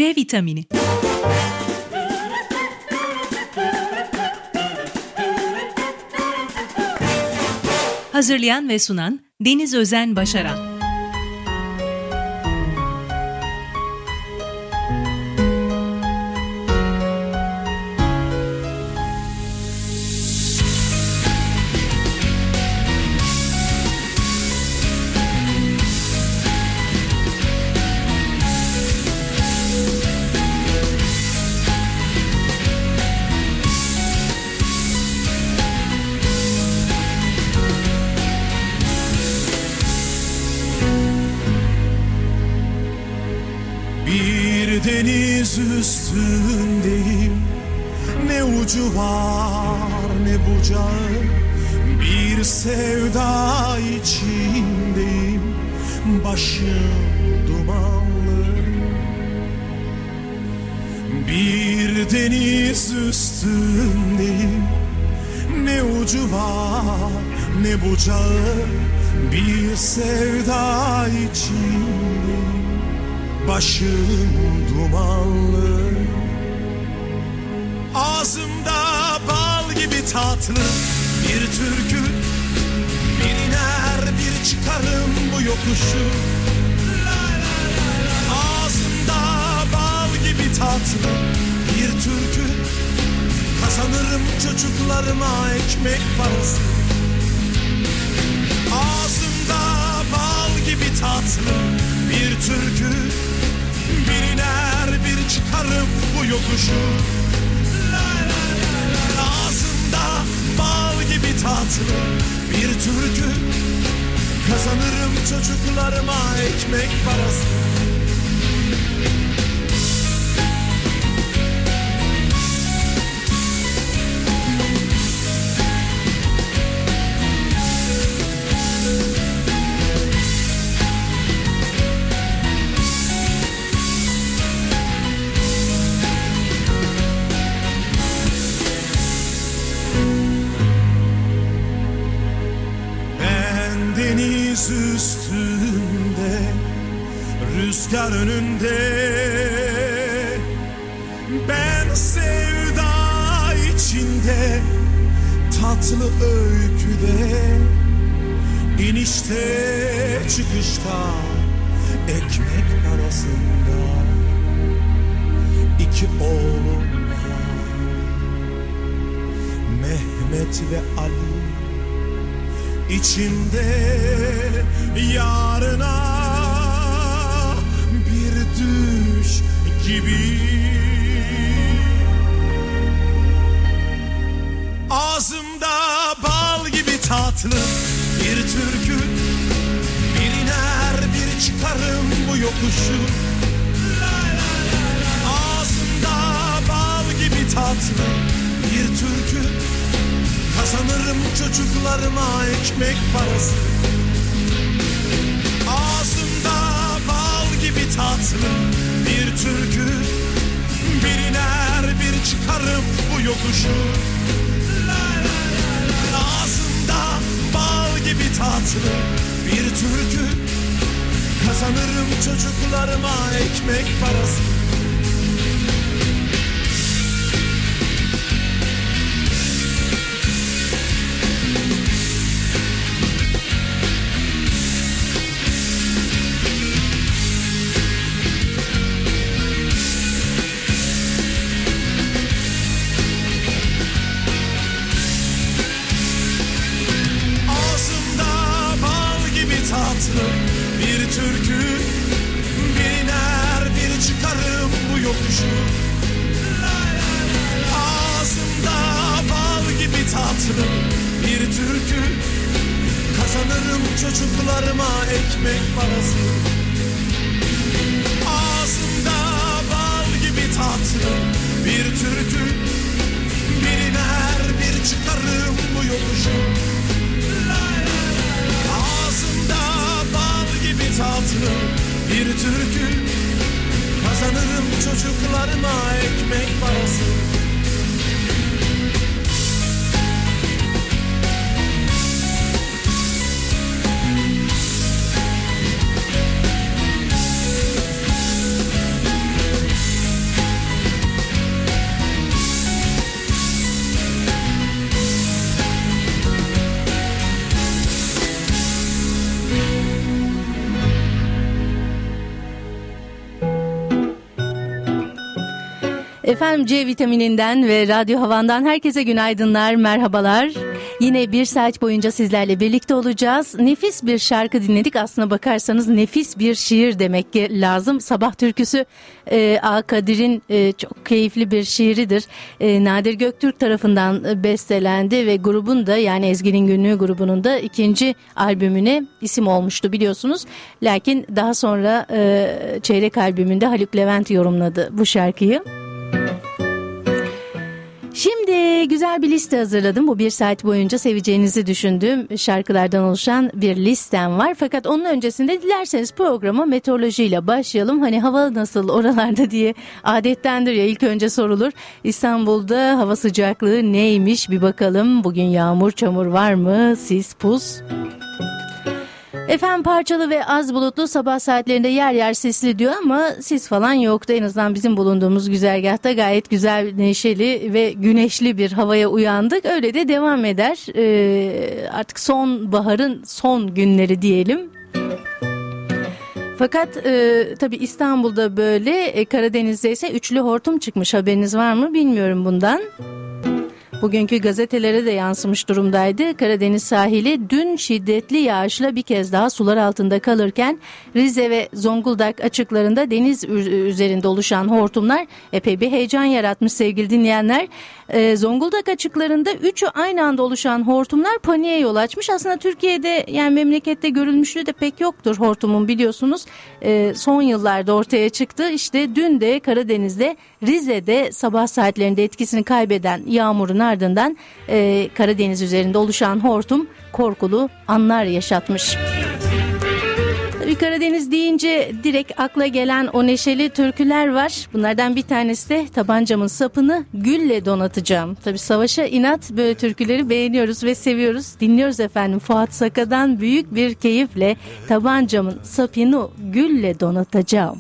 C vitamini. Hazırlayan ve sunan Deniz Özen Başaran. Deniz üstündeyim, ne ucu var ne bucağı, bir sevda içindeyim, başım dumanlı. Bir deniz üstündeyim, ne ucu var ne bucağı, bir sevda içindeyim, başım dumanlı. Ağzımda bal gibi tatlı bir türkü, bir iner bir çıkarım bu yokuşu. Ağzımda bal gibi tatlı bir türkü, kazanırım çocuklarıma ekmek parası. Ağzımda bal gibi tatlı bir türkü, bir iner bir çıkarım bu yokuşu. Ağzımda bal gibi tatlı bir türkü, kazanırım çocuklarıma ekmek parası. Deniz üstünde, rüzgar önünde, ben sevda içinde, tatlı öyküde, inişte çıkışta, ekmek parasında, iki oğlum var, Mehmet ve Ali. İçimde yarına bir düş gibi. Ağzımda bal gibi tatlı bir türkü, bir iner bir çıkarım bu yokuşu. Ağzımda bal gibi tatlı bir türkü, kazanırım çocuklarıma ekmek parası. Ağzımda bal gibi tatlı bir türkü, bir iner bir çıkarım bu yokuşu. Ağzımda bal gibi tatlı bir türkü, kazanırım çocuklarıma ekmek parası. Bir türkü, bir iner bir çıkarım bu yokuşu. Ağzımda bal gibi tatlı bir türkü, kazanırım çocuklarıma ekmek parası. Ağzımda bal gibi tatlı bir türkü, bir iner bir çıkarım bu yokuşu. Tatlı bir türkü, kazanırım çocuklarıma ekmek parası. Efendim, C vitamininden ve Radyo Havan'dan herkese günaydınlar, merhabalar. Yine bir saat boyunca sizlerle birlikte olacağız. Nefis bir şarkı dinledik. Aslına bakarsanız nefis bir şiir demek lazım. Sabah Türküsü A. Kadir'in çok keyifli bir şiiridir. Nadir Göktürk tarafından bestelendi ve grubun da, yani Ezgi'nin Günlüğü grubunun da 2. albümüne isim olmuştu biliyorsunuz. Lakin daha sonra Çeyrek albümünde Haluk Levent yorumladı bu şarkıyı. Şimdi güzel bir liste hazırladım. Bu bir saat boyunca seveceğinizi düşündüğüm şarkılardan oluşan bir listem var. Fakat onun öncesinde dilerseniz programa meteorolojiyle başlayalım. Hani hava nasıl oralarda diye adettendir ya, ilk önce sorulur. İstanbul'da hava sıcaklığı neymiş bir bakalım. Bugün yağmur çamur var mı? Sis pus. Efendim, parçalı ve az bulutlu, sabah saatlerinde yer yer sisli diyor ama sis falan yoktu. En azından bizim bulunduğumuz güzergahta gayet güzel, neşeli ve güneşli bir havaya uyandık. Öyle de devam eder. Artık sonbaharın son günleri diyelim. Fakat tabii İstanbul'da böyle, Karadeniz'de ise üçlü hortum çıkmış. Haberiniz var mı bilmiyorum bundan. Bugünkü gazetelere de yansımış durumdaydı. Karadeniz sahili dün şiddetli yağışla bir kez daha sular altında kalırken Rize ve Zonguldak açıklarında deniz üzerinde oluşan hortumlar epey bir heyecan yaratmış sevgili dinleyenler. Zonguldak açıklarında 3'ü aynı anda oluşan hortumlar paniğe yol açmış. Aslında Türkiye'de, yani memlekette görülmüşlüğü de pek yoktur hortumun, biliyorsunuz. Son yıllarda ortaya çıktı. İşte dün de Karadeniz'de, Rize'de sabah saatlerinde etkisini kaybeden yağmurun ardından Karadeniz üzerinde oluşan hortum korkulu anlar yaşatmış. Tabii Karadeniz deyince direkt akla gelen o neşeli türküler var. Bunlardan bir tanesi de Tabancamın sapını gülle donatacağım. Tabii savaşa inat böyle türküleri beğeniyoruz ve seviyoruz. Dinliyoruz efendim, Fuat Saka'dan büyük bir keyifle Tabancamın sapını gülle donatacağım.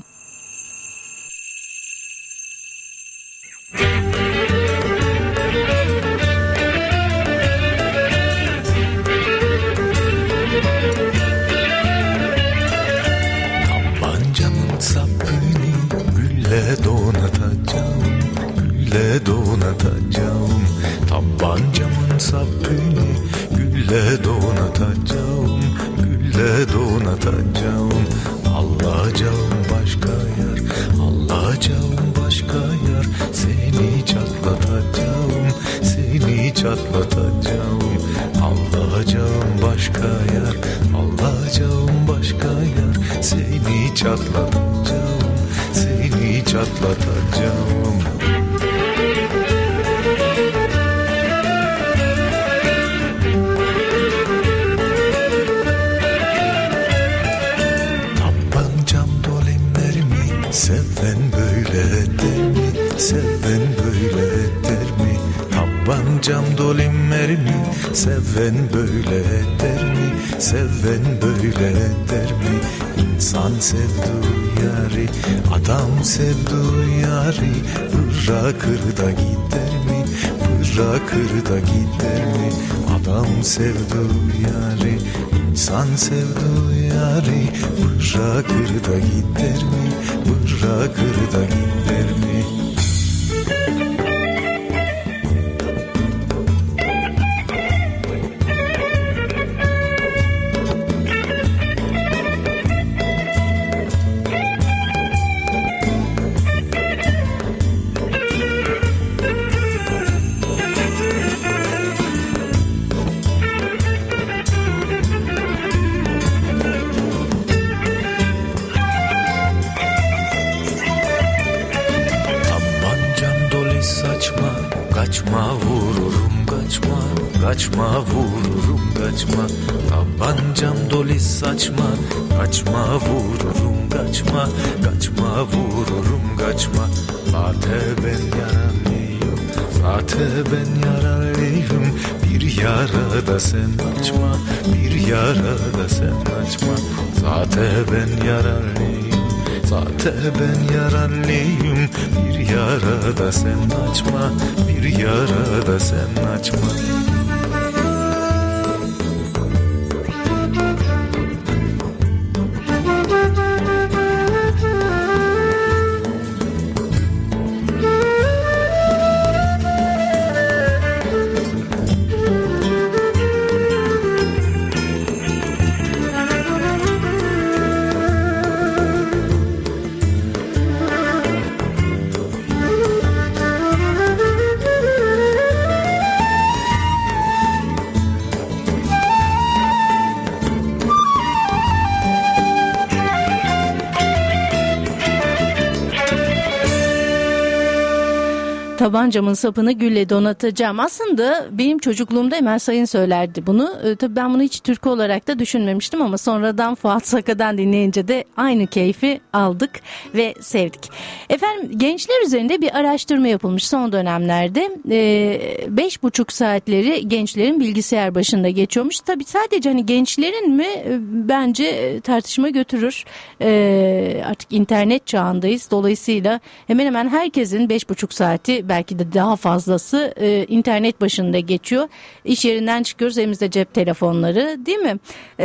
Donatacağım, gülle donatacağım. Tabancamın sapını gülle donatacağım, gülle donatacağım. Allah'acağım başka yer, Allah'acağım başka yer. Seni çatlatacağım, seni çatlatacağım. Allah'acağım başka yer, Allah'acağım başka yer. Seni çatlatacağım, seni çatlatacağım. Tabancam dolemlerimi seven böyle eder mi? Seven böyle eder mi? Tabancam dolemlerimi seven böyle eder mi? Seven böyle eder mi? İnsan sevdu yari, adam sevdu yari, bırakır da gider mi? Bırakır da gider mi? Adam sevdu yari, insan sevdu yari, bırakır da gider mi? Bırakır da gider mi? Kaçma vururum kaçma, kaçma vururum kaçma. Tabancam dolu saçma, kaçma vururum kaçma, kaçma vururum kaçma. Zaten ben yaralıyım, zaten ben yaralıyım. Bir yara da sen açma, bir yara da sen açma. Zaten ben yaralıyım, zaten ben yaralıyım. Bir yara da sen açma, bir yara da sen açma. Tabancamın sapını gülle donatacağım. Aslında benim çocukluğumda Emel Sayın söylerdi bunu. Tabii ben bunu hiç türkü olarak da düşünmemiştim ama sonradan Fuat Saka'dan dinleyince de aynı keyfi aldık ve sevdik. Efendim, gençler üzerinde bir araştırma yapılmış son dönemlerde. 5,5 saatleri gençlerin bilgisayar başında geçiyormuş. Tabii sadece hani gençlerin mi, bence tartışma götürür. Artık internet çağındayız. Dolayısıyla hemen hemen herkesin 5,5 saati, belki de daha fazlası internet başında geçiyor. İş yerinden çıkıyoruz, elimizde cep telefonları, değil mi?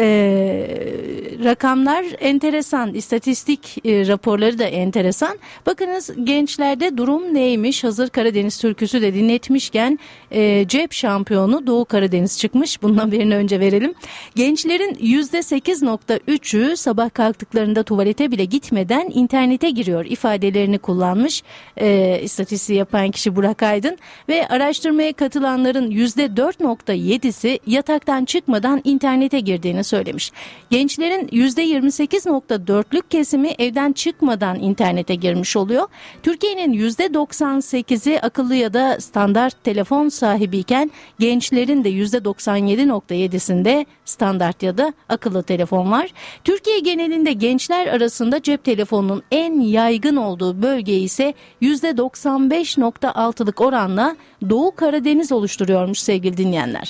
Rakamlar enteresan, istatistik raporları da enteresan. Bakınız gençlerde durum neymiş? Hazır Karadeniz türküsü de dinletmişken cep şampiyonu Doğu Karadeniz çıkmış. Bunun haberini önce verelim. Gençlerin %8,3'ü sabah kalktıklarında tuvalete bile gitmeden internete giriyor ifadelerini kullanmış. İstatistiği yapan kişi Burak Aydın ve araştırmaya katılanların %4,7'si yataktan çıkmadan internete girdiğini söylemiş. Gençlerin %28,4'lük kesimi evden çıkmadan internete girmiş oluyor. Türkiye'nin %98'i akıllı ya da standart telefon sahibiyken gençlerin de %97,7'sinde standart ya da akıllı telefon var. Türkiye genelinde gençler arasında cep telefonunun en yaygın olduğu bölge ise %95,6'lık oranla Doğu Karadeniz oluşturuyormuş sevgili dinleyenler.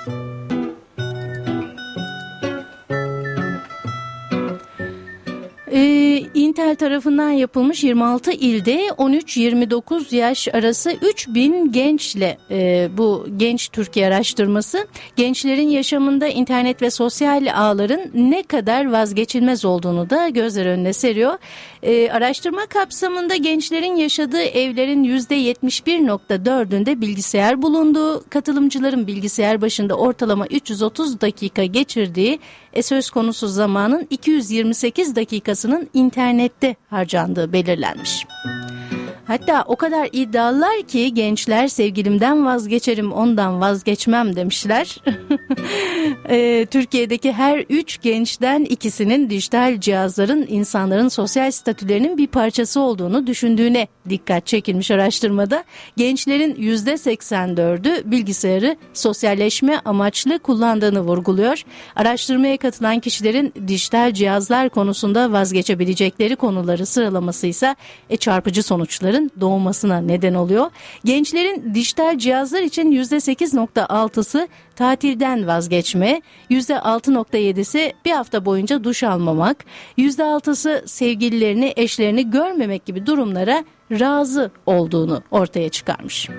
Intel tarafından yapılmış 26 ilde 13-29 yaş arası 3000 gençle bu Genç Türkiye araştırması gençlerin yaşamında internet ve sosyal ağların ne kadar vazgeçilmez olduğunu da gözler önüne seriyor. Araştırma kapsamında gençlerin yaşadığı evlerin %71,4'ünde bilgisayar bulunduğu, katılımcıların bilgisayar başında ortalama 330 dakika geçirdiği, söz konusu zamanın 228 dakikasının internette harcandığı belirlenmiş. Hatta o kadar iddialılar ki gençler sevgilimden vazgeçerim, ondan vazgeçmem demişler. Türkiye'deki her 3 gençten ikisinin dijital cihazların insanların sosyal statülerinin bir parçası olduğunu düşündüğüne dikkat çekilmiş araştırmada. Gençlerin %84'ü bilgisayarı sosyalleşme amaçlı kullandığını vurguluyor. Araştırmaya katılan kişilerin dijital cihazlar konusunda vazgeçebilecekleri konuları sıralaması ise çarpıcı sonuçların doğmasına neden oluyor. Gençlerin dijital cihazlar için %8,6'sı tatilden vazgeçme, %6,7'si bir hafta boyunca duş almamak, %6'sı sevgililerini, eşlerini görmemek gibi durumlara razı olduğunu ortaya çıkarmış.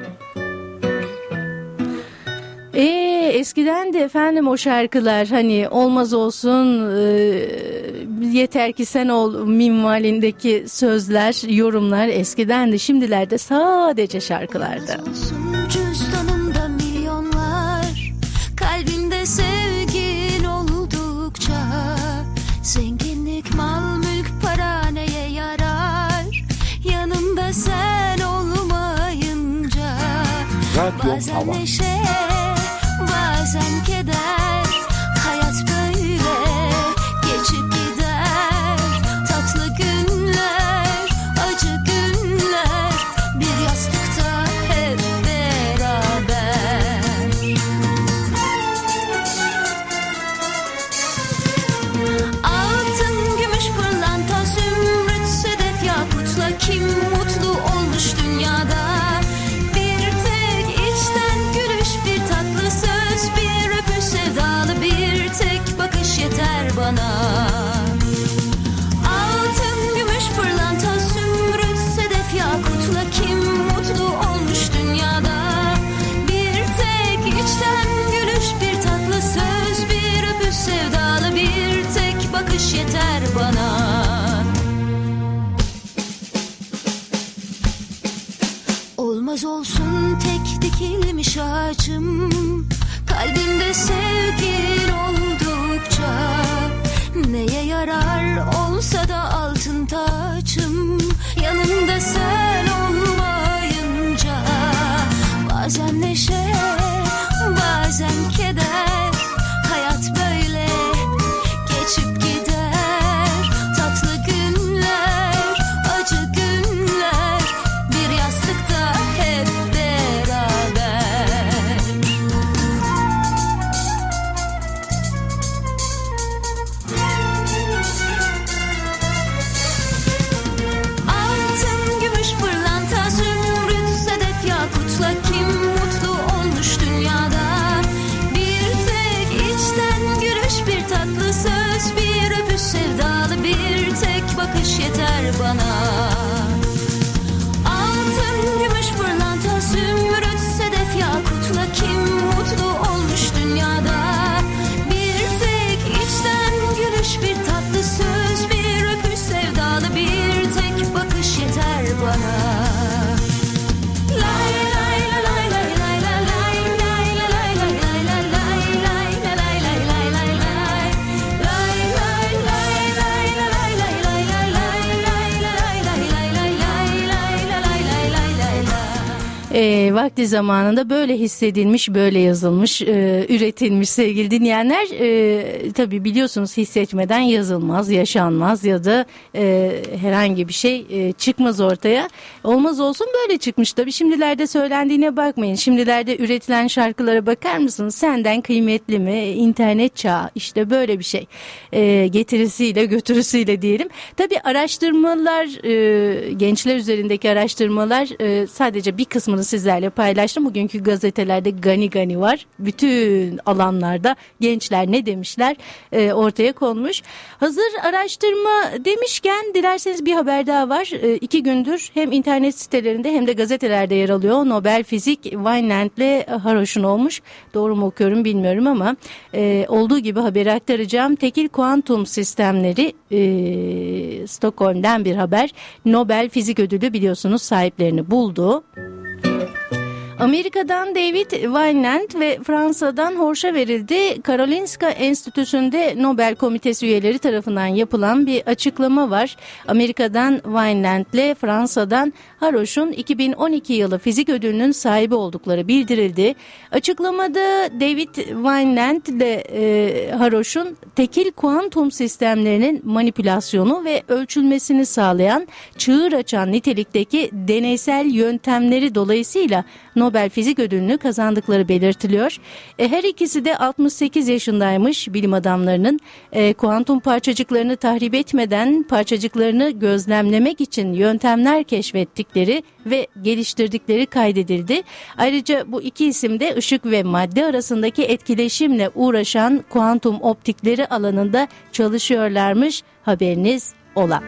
Eskiden de efendim o şarkılar hani olmaz olsun, yeter ki sen ol minvalindeki sözler, yorumlar eskiden de, şimdilerde sadece şarkılarda. Cüzdanımda milyonlar, kalbimde sevgin oldukça, zenginlik, mal, mülk, para neye yarar, yanımda sen olmayınca. Bazen neşe, bazen keder, hayat böyle geçip gider. Tatlı günler, acı günler, bir yastıkta hep beraber. Altın, gümüş, pırlanta, zümrüt, sedef, yakutla kim mutlu olmuş dünyada? Bir tek içten gülüş, bir tatlı söz, bir öpüş sevdalı, bir tek bakış yeter bana. Altın, gümüş, pırlanta, zümrüt, sedef, yakutla kim mutlu olmuş dünyada? Bir tek içten gülüş, bir tatlı söz, bir öpüş sevdalı, bir tek bakış yeter bana. Olmaz olsun tek dikilmiş ağacım, kalbimde sevgin oldukça. Neye yarar olsa da altın taçım, yanımda sen olmayınca. Bazen neşe, bazen keder, hayat böyle geçip gider. Tatlı günler, acı günler, bir yastıkta hep gülüş, bir tatlı söz, bir öpüş, sevdalı bir tek bakış yeter bana. Vakti zamanında böyle hissedilmiş, böyle yazılmış, üretilmiş sevgili dinleyenler. Tabii biliyorsunuz hissetmeden yazılmaz, yaşanmaz ya da herhangi bir şey çıkmaz ortaya. Olmaz olsun böyle çıkmış tabii. Şimdilerde söylendiğine bakmayın. Şimdilerde üretilen şarkılara bakar mısınız? Senden kıymetli mi? İnternet çağı, işte böyle bir şey. Getirisiyle götürüsüyle diyelim. Tabii araştırmalar, gençler üzerindeki araştırmalar sadece bir kısmını sizlerle paylaştım. Bugünkü gazetelerde gani var. Bütün alanlarda gençler ne demişler ortaya konmuş. Hazır araştırma demişken dilerseniz bir haber daha var. 2 gündür hem internet sitelerinde hem de gazetelerde yer alıyor. Nobel Fizik Wijnand'le Haroş'un olmuş. Doğru mu okuyorum bilmiyorum ama olduğu gibi haberi aktaracağım. Tekil kuantum sistemleri, Stockholm'den bir haber. Nobel Fizik Ödülü biliyorsunuz sahiplerini buldu. Amerika'dan David Wijnand ve Fransa'dan Horsch'a verildi. Karolinska Enstitüsü'nde Nobel Komitesi üyeleri tarafından yapılan bir açıklama var. Amerika'dan Wijnand ile Fransa'dan Haroş'un 2012 yılı fizik ödülünün sahibi oldukları bildirildi. Açıklamada David Wijnand ile Haroş'un tekil kuantum sistemlerinin manipülasyonu ve ölçülmesini sağlayan, çığır açan nitelikteki deneysel yöntemleri dolayısıyla Nobel Fizik Ödülünü kazandıkları belirtiliyor. Her ikisi de 68 yaşındaymış bilim adamlarının. Kuantum parçacıklarını tahrip etmeden parçacıklarını gözlemlemek için yöntemler keşfettikleri ve geliştirdikleri kaydedildi. Ayrıca bu iki isim de ışık ve madde arasındaki etkileşimle uğraşan kuantum optikleri alanında çalışıyorlarmış, haberiniz ola.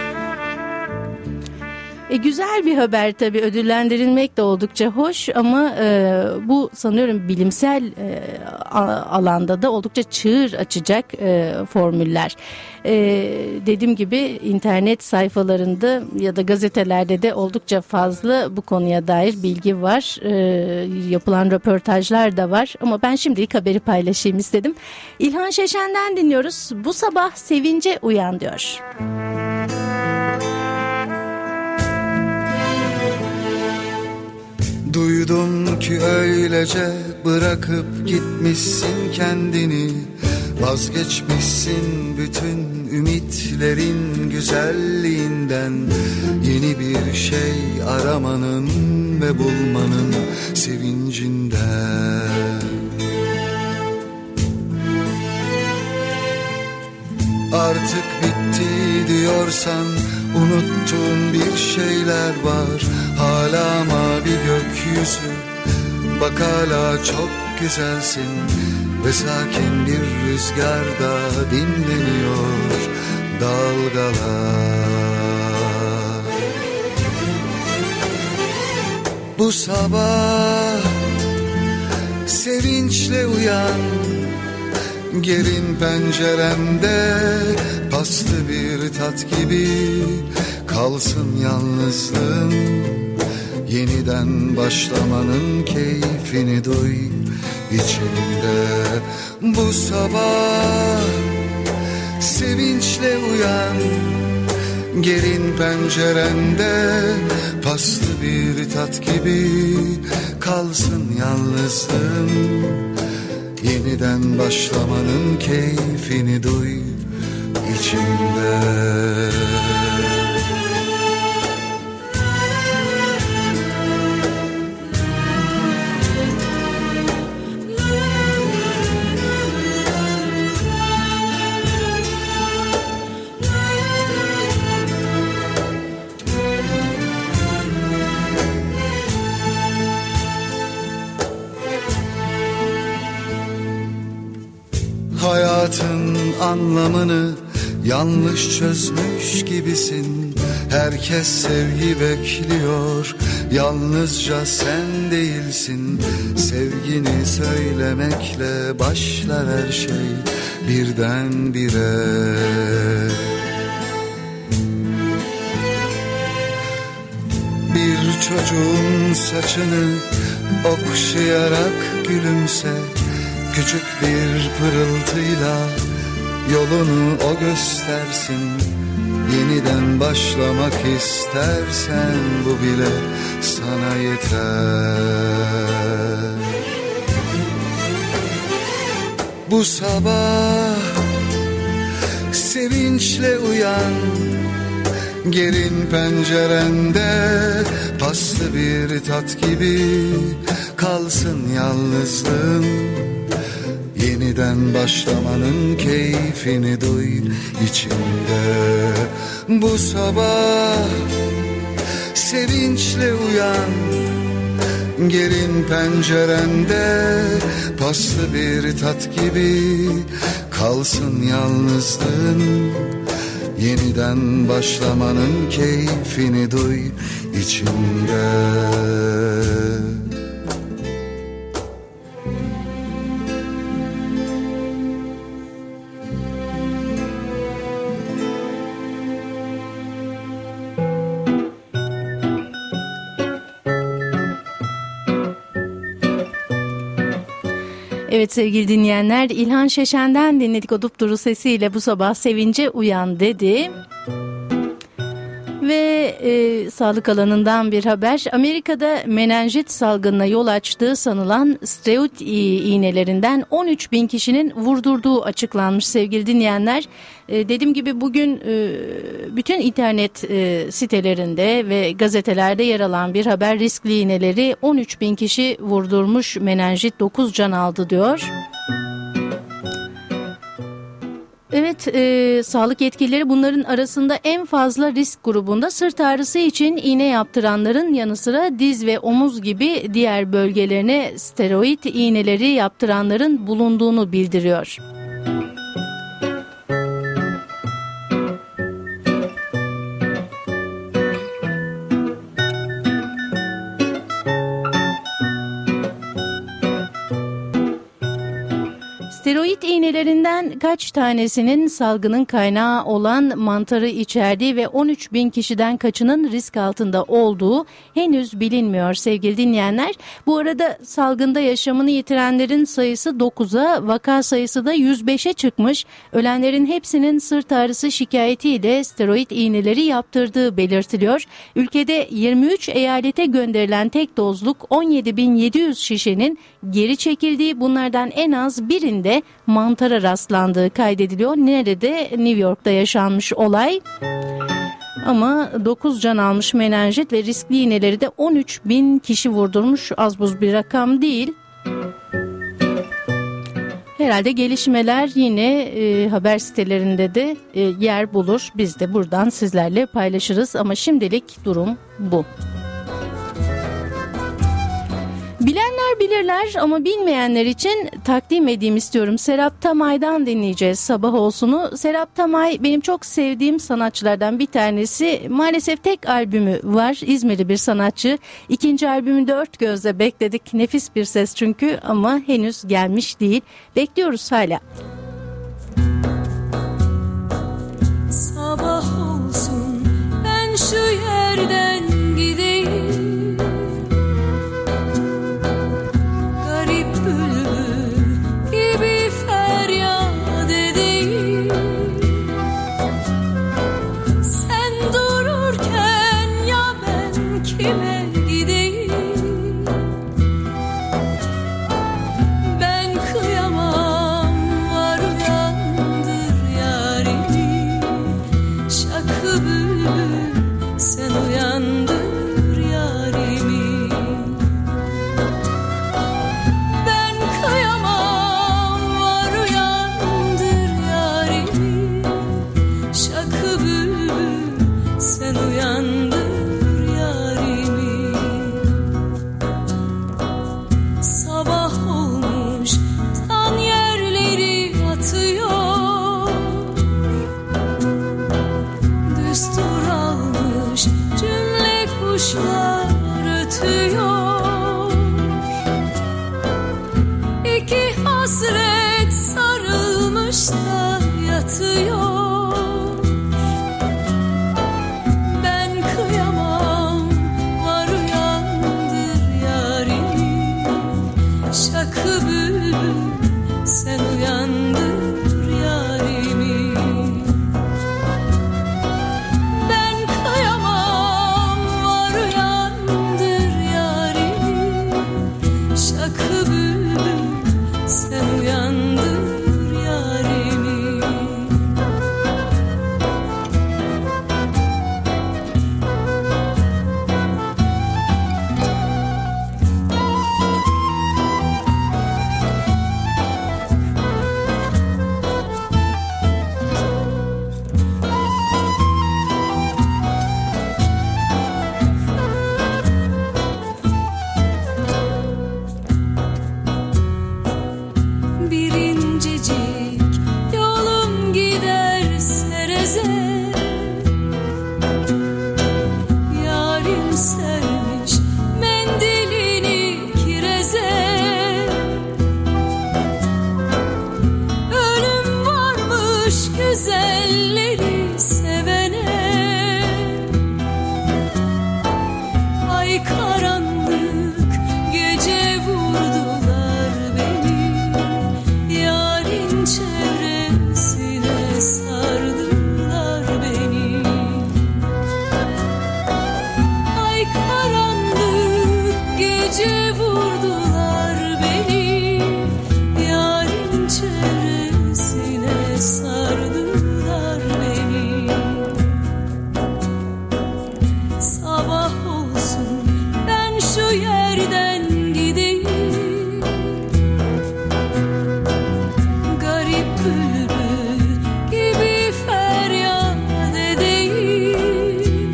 Güzel bir haber tabii, ödüllendirilmek de oldukça hoş ama bu sanıyorum bilimsel alanda da oldukça çığır açacak formüller. Dediğim gibi internet sayfalarında ya da gazetelerde de oldukça fazla bu konuya dair bilgi var. Yapılan röportajlar da var ama ben şimdilik haberi paylaşayım istedim. İlhan Şeşen'den dinliyoruz. Bu sabah sevince uyan diyor. Duydum ki öylece bırakıp gitmişsin kendini, vazgeçmişsin bütün ümitlerin güzelliğinden. Yeni bir şey aramanın ve bulmanın sevincinden. Artık bitti diyorsan unuttuğun bir şeyler var. Hala mavi gökyüzü, bak hala çok güzelsin. Ve sakin bir rüzgarda dinleniyor dalgalar. Bu sabah sevinçle uyan, gelin penceremde paslı bir tat gibi kalsın yalnızlığım. Yeniden başlamanın keyfini duy içinde. Bu sabah sevinçle uyan, gelin pencerende paslı bir tat gibi kalsın yalnızlığım. Yeniden başlamanın keyfini duy içimde. Hayatın anlamını yanlış çözmüş gibisin. Herkes sevgi bekliyor, yalnızca sen değilsin. Sevgini söylemekle başlar her şey birdenbire. Bir çocuğun saçını okşayarak gülümse, küçük bir pırıltıyla yolunu o göstersin. Yeniden başlamak istersen bu bile sana yeter. Bu sabah sevinçle uyan, gelin pencerende paslı bir tat gibi kalsın yalnızlığın. Yeniden başlamanın keyfini duy içinde. Bu sabah sevinçle uyan, gelin pencerende paslı bir tat gibi kalsın yalnızlığın. Yeniden başlamanın keyfini duy içinde. Evet sevgili dinleyenler, İlhan Şeşen'den dinledik o dupduru sesiyle Bu Sabah Sevince Uyan dedi. Ve sağlık alanından bir haber. Amerika'da menenjit salgınına yol açtığı sanılan steroid iğnelerinden 13.000 kişinin vurdurduğu açıklanmış sevgili dinleyenler. Dediğim gibi bugün bütün internet sitelerinde ve gazetelerde yer alan bir haber. Riskli iğneleri 13.000 kişi vurdurmuş, menenjit 9 can aldı diyor. Evet, sağlık yetkilileri bunların arasında en fazla risk grubunda sırt ağrısı için iğne yaptıranların yanı sıra diz ve omuz gibi diğer bölgelerine steroid iğneleri yaptıranların bulunduğunu bildiriyor. Steroid iğnelerinden kaç tanesinin salgının kaynağı olan mantarı içerdiği ve 13.000 kişiden kaçının risk altında olduğu henüz bilinmiyor sevgili dinleyenler. Bu arada salgında yaşamını yitirenlerin sayısı 9'a, vaka sayısı da 105'e çıkmış. Ölenlerin hepsinin sırt ağrısı şikayetiyle steroid iğneleri yaptırdığı belirtiliyor. Ülkede 23 eyalete gönderilen tek dozluk 17.700 şişenin geri çekildiği, bunlardan en az birinde mantara rastlandığı kaydediliyor. Nerede? New York'ta yaşanmış olay. Ama 9 can almış menenjit ve riskli iğneleri de 13.000 kişi vurdurmuş. Az buz bir rakam değil. Herhalde gelişmeler yine haber sitelerinde de yer bulur. Biz de buradan sizlerle paylaşırız ama şimdilik durum bu. Bilenler bilirler ama bilmeyenler için takdim edeyim istiyorum. Serap Tamay'dan dinleyeceğiz Sabah Olsun'u. Serap Tamay benim çok sevdiğim sanatçılardan bir tanesi. Maalesef tek albümü var. İzmirli bir sanatçı. İkinci albümü dört gözle bekledik. Nefis bir ses çünkü ama henüz gelmiş değil. Bekliyoruz hala. Sabah olsun ben şu yerden gideyim. Üstü kireze. Yarim sermiş mendilini kireze. Ölüm varmış güzelleri sevene. Ay karanlık gece vurdular beni. Yarın çevresine sardılar beni. Ay karanlık gece vurdular beni. Yarın çevresine sardılar beni. Sabah olsun ben şu yerden gideyim. Garip bülbül gibi feryat edeyim.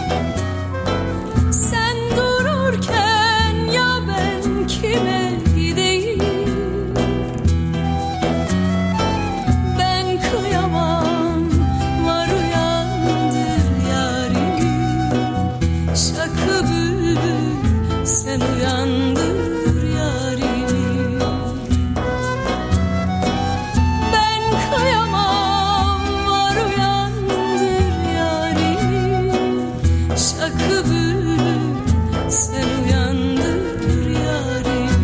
Sen dururken ya ben kime gideyim? Ben kıyamam, var uyandır yarim. Şakı bülbül sen uyandır yarim. Ben kıyamam, var uyandır yarim. Şakı bülbül sen uyandır yarim.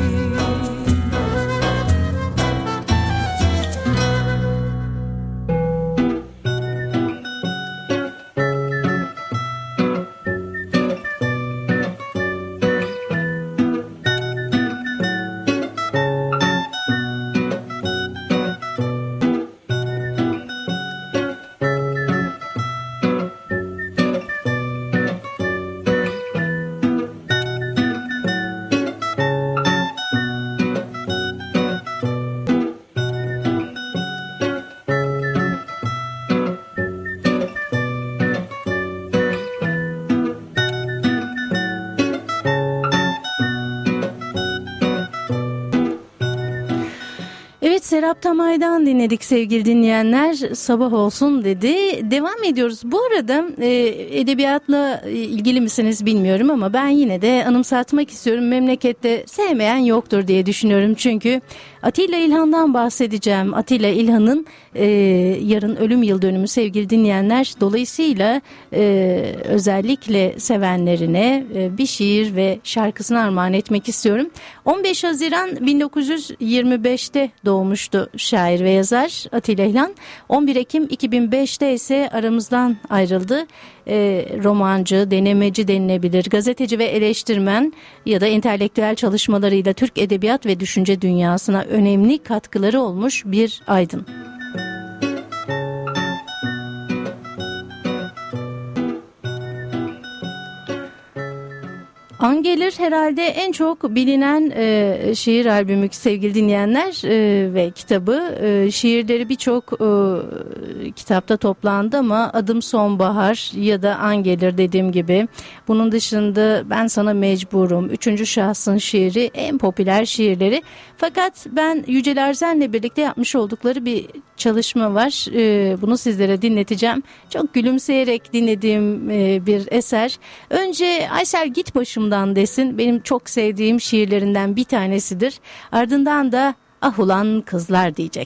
Evet, Serap Tamay'dan dinledik sevgili dinleyenler. Sabah olsun dedi. Devam ediyoruz. Bu arada edebiyatla ilgili misiniz bilmiyorum ama ben yine de anımsatmak istiyorum. Memlekette sevmeyen yoktur diye düşünüyorum. Çünkü Atilla İlhan'dan bahsedeceğim. Atilla İlhan'ın yarın ölüm yıl dönümü sevgili dinleyenler. Dolayısıyla özellikle sevenlerine bir şiir ve şarkısını armağan etmek istiyorum. 15 Haziran 1925'te doğmuştu şair ve yazar Atilla İlhan. 11 Ekim 2005'te ise aramızdan ayrıldı. Romancı, denemeci denilebilir, gazeteci ve eleştirmen ya da entelektüel çalışmalarıyla Türk edebiyat ve düşünce dünyasına önemli katkıları olmuş bir aydın. An gelir herhalde en çok bilinen şiir albümü sevgili dinleyenler ve kitabı. Şiirleri birçok kitapta toplandı ama Adım Sonbahar ya da An gelir dediğim gibi. Bunun dışında Ben Sana Mecburum, 3. şahsın şiiri en popüler şiirleri. Fakat ben Yücel Erzen'le birlikte yapmış oldukları bir çalışma var. Bunu sizlere dinleteceğim. Çok gülümseyerek dinlediğim bir eser. Önce Aysel Git Başımdan desin. Benim çok sevdiğim şiirlerinden bir tanesidir. Ardından da Ah Ulan Kızlar diyecek.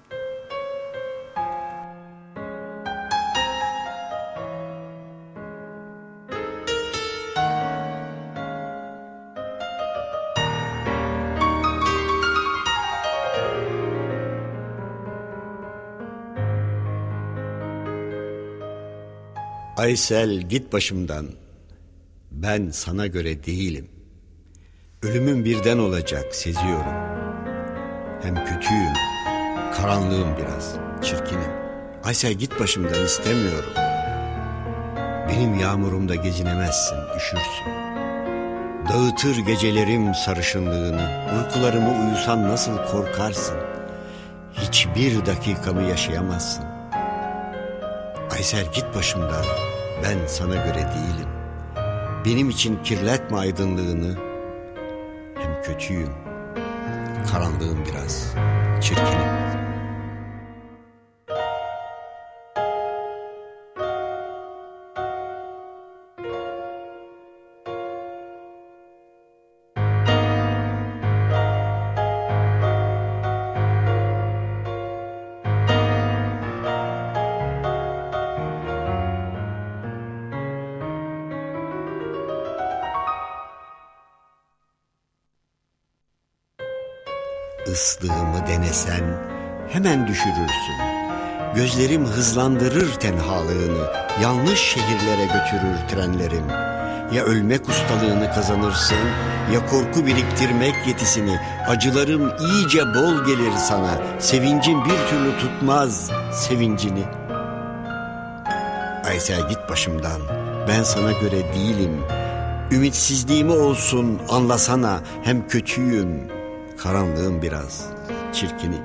Aysel git başımdan, ben sana göre değilim. Ölümüm birden olacak seziyorum. Hem kötüyüm, karanlığım biraz, çirkinim. Aysel git başımdan istemiyorum. Benim yağmurumda gezinemezsin, üşürsün. Dağıtır gecelerim sarışınlığını, uykularımı uyusan nasıl korkarsın. Hiçbir dakikamı yaşayamazsın. Aysel git başımdan, ben sana göre değilim. Benim için kirletme aydınlığını. Hem kötüyüm, karanlığım biraz, çirkinim. ıslığımı denesen hemen düşürürsün. Gözlerim hızlandırır tenhalığını, yanlış şehirlere götürür trenlerim. Ya ölmek ustalığını kazanırsın, ya korku biriktirmek yetisini. Acılarım iyice bol gelir sana, sevincin bir türlü tutmaz sevincini. Aysel git başımdan, ben sana göre değilim. Ümitsizliğimi olsun anlasana, hem kötüyüm, karanlığım biraz, çirkinim.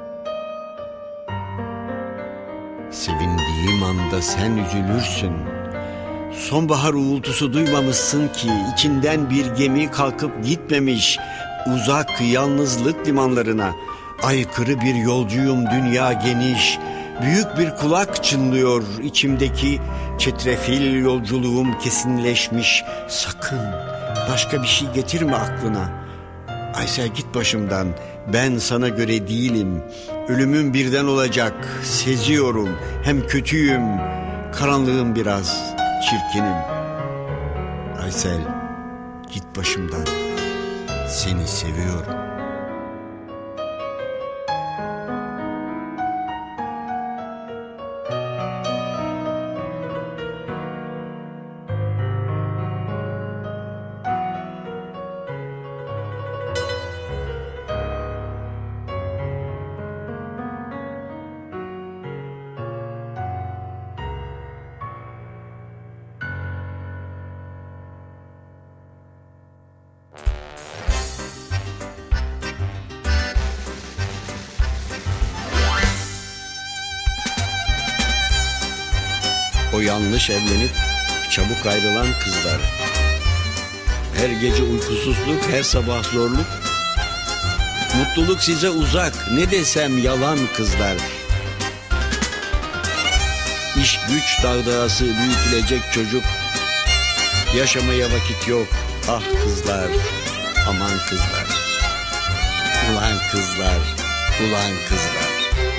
Sevindiğim anda sen üzülürsün. Sonbahar uğultusu duymamışsın ki, içinden bir gemi kalkıp gitmemiş uzak yalnızlık limanlarına. Aykırı bir yolcuyum, dünya geniş, büyük bir kulak çınlıyor içimdeki. Çetrefil yolculuğum kesinleşmiş. Sakın başka bir şey getirme aklına. Aysel git başımdan, ben sana göre değilim. Ölümüm birden olacak, seziyorum. Hem kötüyüm, karanlığım biraz, çirkinim. Aysel git başımdan, seni seviyorum. O yanlış evlenip çabuk ayrılan kızlar. Her gece uykusuzluk, her sabah zorluk. Mutluluk size uzak, ne desem yalan kızlar. İş güç dağdağısı büyütülecek çocuk. Yaşamaya vakit yok, ah kızlar, aman kızlar. Ulan kızlar, ulan kızlar.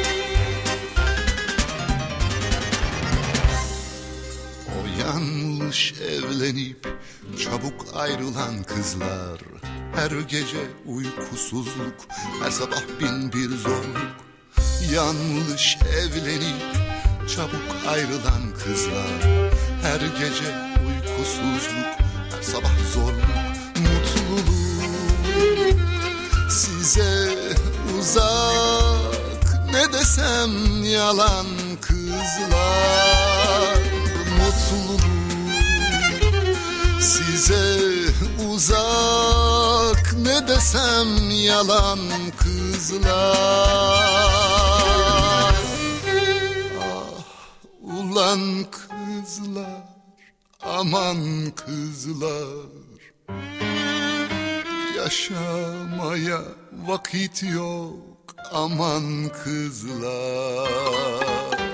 Yanlış evlenip çabuk ayrılan kızlar. Her gece uykusuzluk, her sabah bin bir zorluk. Yanlış evlenip çabuk ayrılan kızlar. Her gece uykusuzluk, her sabah zorluk. Mutluluk size uzak, ne desem yalan kızlar. Mutluluk size uzak, ne desem yalan kızlar. Ah ulan kızlar, aman kızlar. Yaşamaya vakit yok, aman kızlar.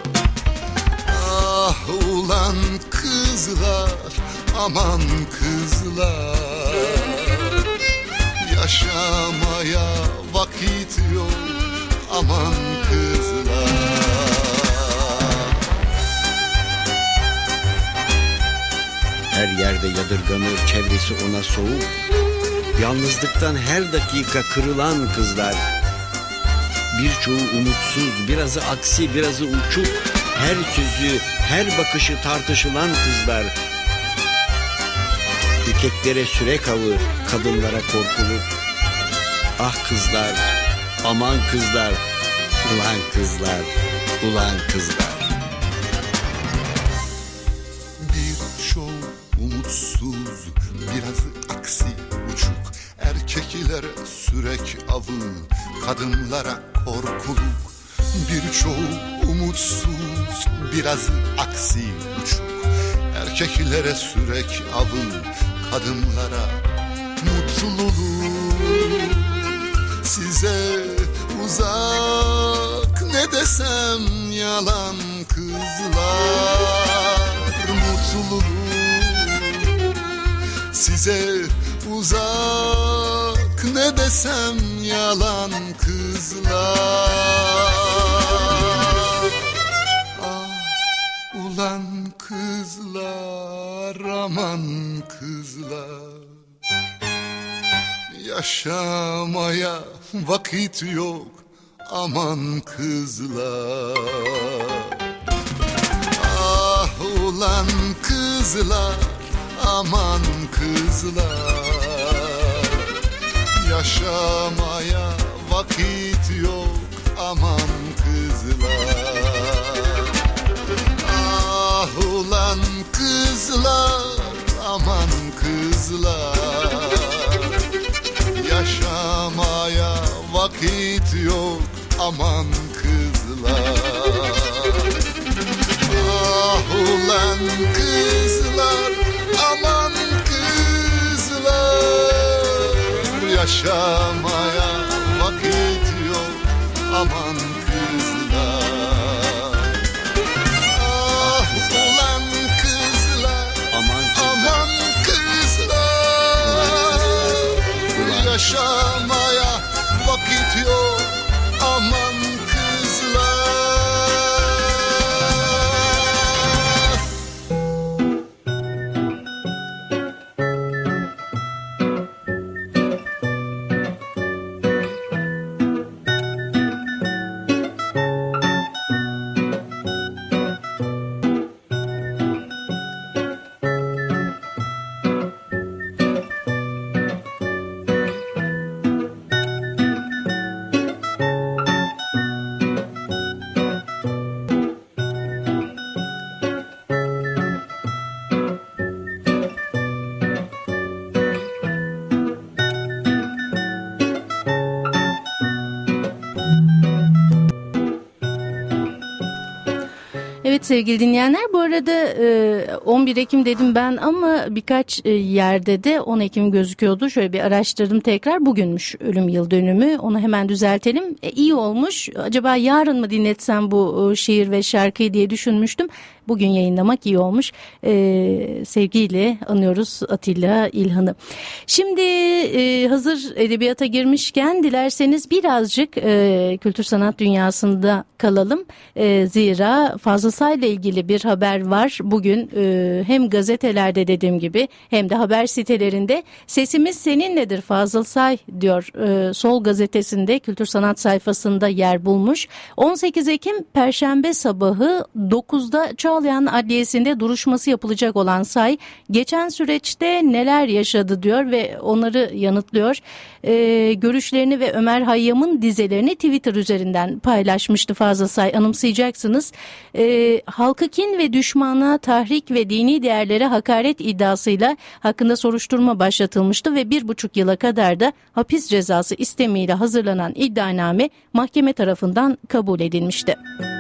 Ah ulan kızlar, aman kızlar. Yaşamaya vakit yok, aman kızlar. Her yerde yadırganır, çevresi ona soğuk. Yalnızlıktan her dakika kırılan kızlar. Birçoğu umutsuz, birazı aksi, birazı uçuk. Her sözü, her bakışı tartışılan kızlar. Erkeklere sürek avı, kadınlara korkuluk. Ah kızlar, aman kızlar, ulan kızlar, ulan kızlar. Birçoğu umutsuz, birazı aksi uçuk. Erkeklere sürek avı, kadınlara korkuluk. Birçoğu umutsuz, birazı aksi uçuk. Erkeklere sürek avı, kadınlara mutluluk. Size uzak, ne desem yalan kızlar. Mutluluk size uzak, ne desem yalan kızlar. Ulan kızlar, aman kızlar. Yaşamaya vakit yok aman kızlar. Ah ulan kızlar, aman kızlar. Yaşamaya vakit yok aman kızlar. Ah ulan kızlar, aman kızlar. Yaşamaya vakit yok aman kızlar. Ah ulan kızlar, aman kızlar. Yaşamaya vakit yok aman kızlar. Ah ulan kızlar, aman kızlar. Yaşamaya vakit yok aman kızlar. Evet sevgili dinleyenler, bu arada 11 Ekim dedim ben ama birkaç yerde de 10 Ekim gözüküyordu. Şöyle bir araştırdım tekrar, bugünmüş ölüm yıl dönümü, onu hemen düzeltelim. İyi olmuş, acaba yarın mı dinletsem bu şiir ve şarkıyı diye düşünmüştüm. Bugün yayınlamak iyi olmuş. Sevgiyle anıyoruz Atilla İlhan'ı. Şimdi hazır edebiyata girmişken dilerseniz birazcık kültür sanat dünyasında kalalım. Zira Fazıl Say'la ilgili bir haber var. Bugün hem gazetelerde dediğim gibi hem de haber sitelerinde "Sesimiz seninledir Fazıl Say" diyor. Sol gazetesinde kültür sanat sayfasında yer bulmuş. 18 Ekim Perşembe sabahı 9'da Çağlayan Adliyesi'nde duruşması yapılacak olan Say, geçen süreçte neler yaşadı diyor ve onları yanıtlıyor. Görüşlerini ve Ömer Hayyam'ın dizelerini Twitter üzerinden paylaşmıştı Fazıl Say, anımsayacaksınız. Halkı kin ve düşmanlığa tahrik ve dini değerlere hakaret iddiasıyla hakkında soruşturma başlatılmıştı ve 1,5 yıla kadar da hapis cezası istemiyle hazırlanan iddianame mahkeme tarafından kabul edilmişti.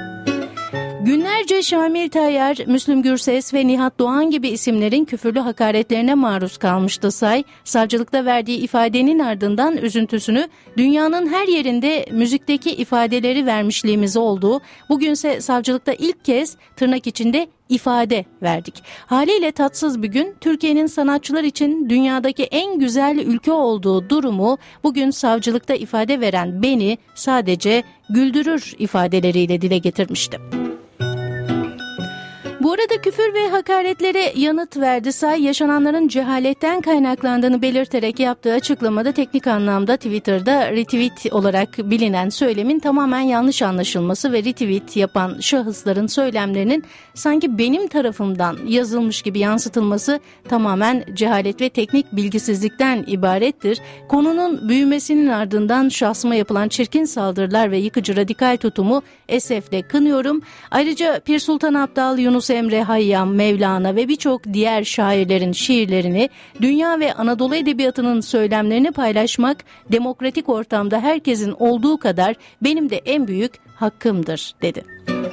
Günlerce Şamil Tayyar, Müslüm Gürses ve Nihat Doğan gibi isimlerin küfürlü hakaretlerine maruz kalmıştı Say. Savcılıkta verdiği ifadenin ardından üzüntüsünü dünyanın her yerinde müzikteki ifadeleri vermişliğimiz olduğu, bugünse savcılıkta ilk kez tırnak içinde ifade verdik. Haliyle tatsız bir gün, Türkiye'nin sanatçılar için dünyadaki en güzel ülke olduğu durumu bugün savcılıkta ifade veren beni sadece güldürür ifadeleriyle dile getirmişti. Bu arada küfür ve hakaretlere yanıt verdi Say, yaşananların cehaletten kaynaklandığını belirterek yaptığı açıklamada teknik anlamda Twitter'da retweet olarak bilinen söylemin tamamen yanlış anlaşılması ve retweet yapan şahısların söylemlerinin sanki benim tarafımdan yazılmış gibi yansıtılması tamamen cehalet ve teknik bilgisizlikten ibarettir. Konunun büyümesinin ardından şahsıma yapılan çirkin saldırılar ve yıkıcı radikal tutumu esefle kınıyorum. Ayrıca Pir Sultan Abdal, Yunus Emre, Hayyam, Mevlana ve birçok diğer şairlerin şiirlerini, dünya ve Anadolu edebiyatının söylemlerini paylaşmak demokratik ortamda herkesin olduğu kadar benim de en büyük hakkımdır dedi.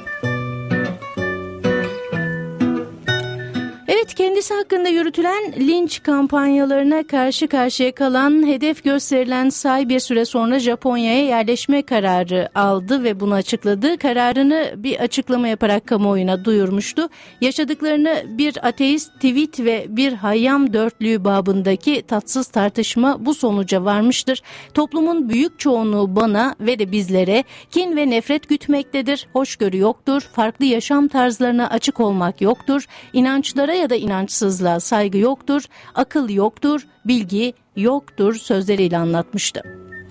Evet, kendisi hakkında yürütülen linç kampanyalarına karşı karşıya kalan, hedef gösterilen Say bir süre sonra Japonya'ya yerleşme kararı aldı ve bunu açıkladı. Kararını bir açıklama yaparak kamuoyuna duyurmuştu. Yaşadıklarını bir ateist tweet ve bir hayyam dörtlüğü babındaki tatsız tartışma bu sonuca varmıştır. Toplumun büyük çoğunluğu bana ve de bizlere kin ve nefret gütmektedir. Hoşgörü yoktur. Farklı yaşam tarzlarına açık olmak yoktur. İnançlara ya da inançlara inançsızlığa saygı yoktur, akıl yoktur, bilgi yoktur sözleriyle anlatmıştı.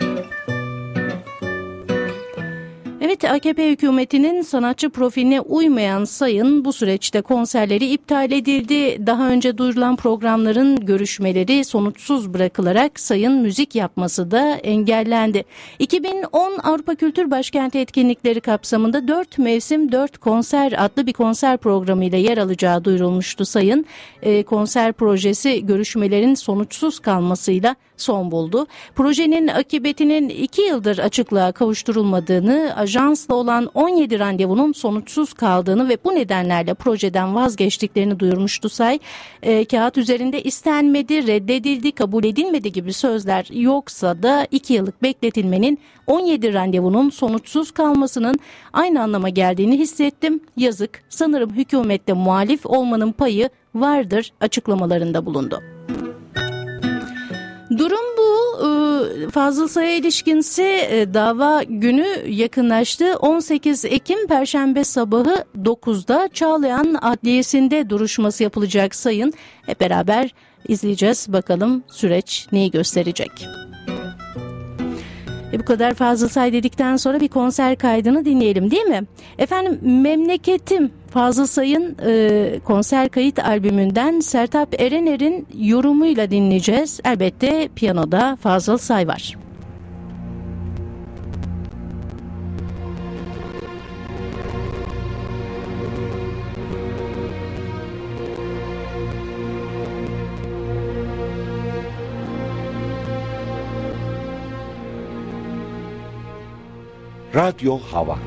Evet, AKP hükümetinin sanatçı profiline uymayan Sayın bu süreçte konserleri iptal edildi. Daha önce duyurulan programların görüşmeleri sonuçsuz bırakılarak Sayın müzik yapması da engellendi. 2010 Avrupa Kültür Başkenti etkinlikleri kapsamında 4 mevsim 4 konser adlı bir konser programıyla yer alacağı duyurulmuştu Sayın. Konser projesi görüşmelerin sonuçsuz kalmasıyla son buldu. Projenin akıbetinin 2 yıldır açıklığa kavuşturulmadığını, ajansla olan 17 randevunun sonuçsuz kaldığını ve bu nedenlerle projeden vazgeçtiklerini duyurmuştu Say. Kağıt üzerinde istenmedi, reddedildi, kabul edilmedi gibi sözler yoksa da 2 yıllık bekletilmenin 17 randevunun sonuçsuz kalmasının aynı anlama geldiğini hissettim. Yazık, sanırım hükümette muhalif olmanın payı vardır açıklamalarında bulundu. Durum bu. Fazıl Say'a ilişkinse dava günü yakınlaştı. 18 Ekim Perşembe sabahı 9'da Çağlayan Adliyesi'nde duruşması yapılacak Sayın. Hep beraber izleyeceğiz. Bakalım süreç neyi gösterecek? Bu kadar Fazıl Say dedikten sonra bir konser kaydını dinleyelim, değil mi? Efendim, Memleketim Fazıl Say'ın konser kayıt albümünden Sertab Erener'in yorumuyla dinleyeceğiz. Elbette piyanoda Fazıl Say var. Radyo Hava.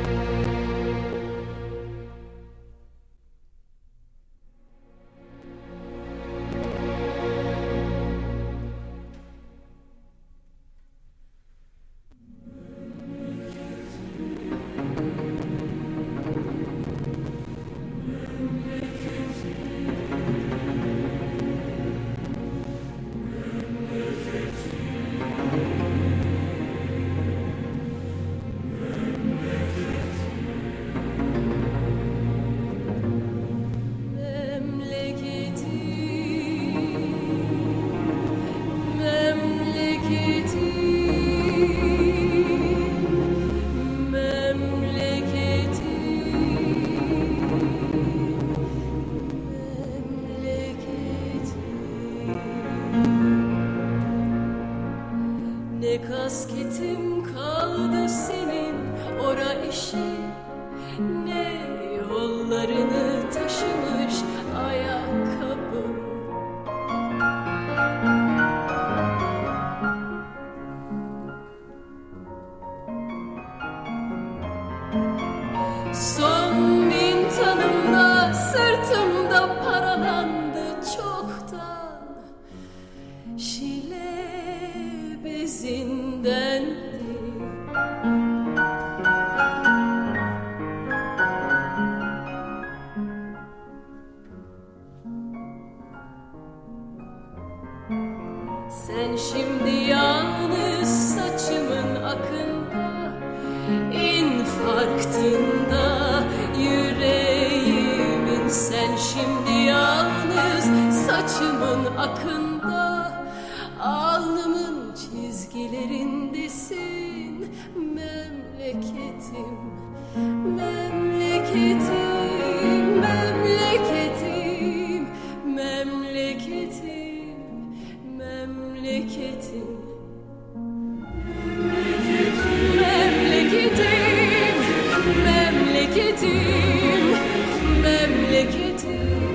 Ne kasketim kaldı senin ora işi, ne yollarını taşımış ayakkabım. Son mintanımda sırtımda paralandı çoktan, şile bezindendi. Sen şimdi yalnız saçımın akında, infarktında yüreğimin. Sen şimdi yalnız saçımın akında, alnımın çizgilerindesin. Memleketim, memleketim, memleketim, memleketim, memleketim, memleketim, memleketim, memleketim.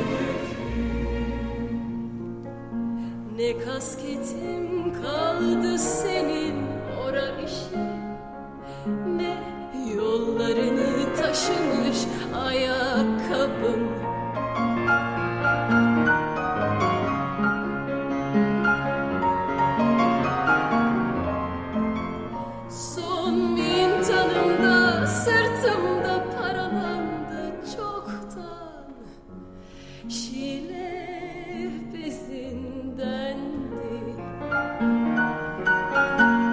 Ne kasketim kaldı senin ora işi, ne yollarını taşımış ayakkabım. Son mintanımda sırtımda paralandı çoktan, şile bezindendi.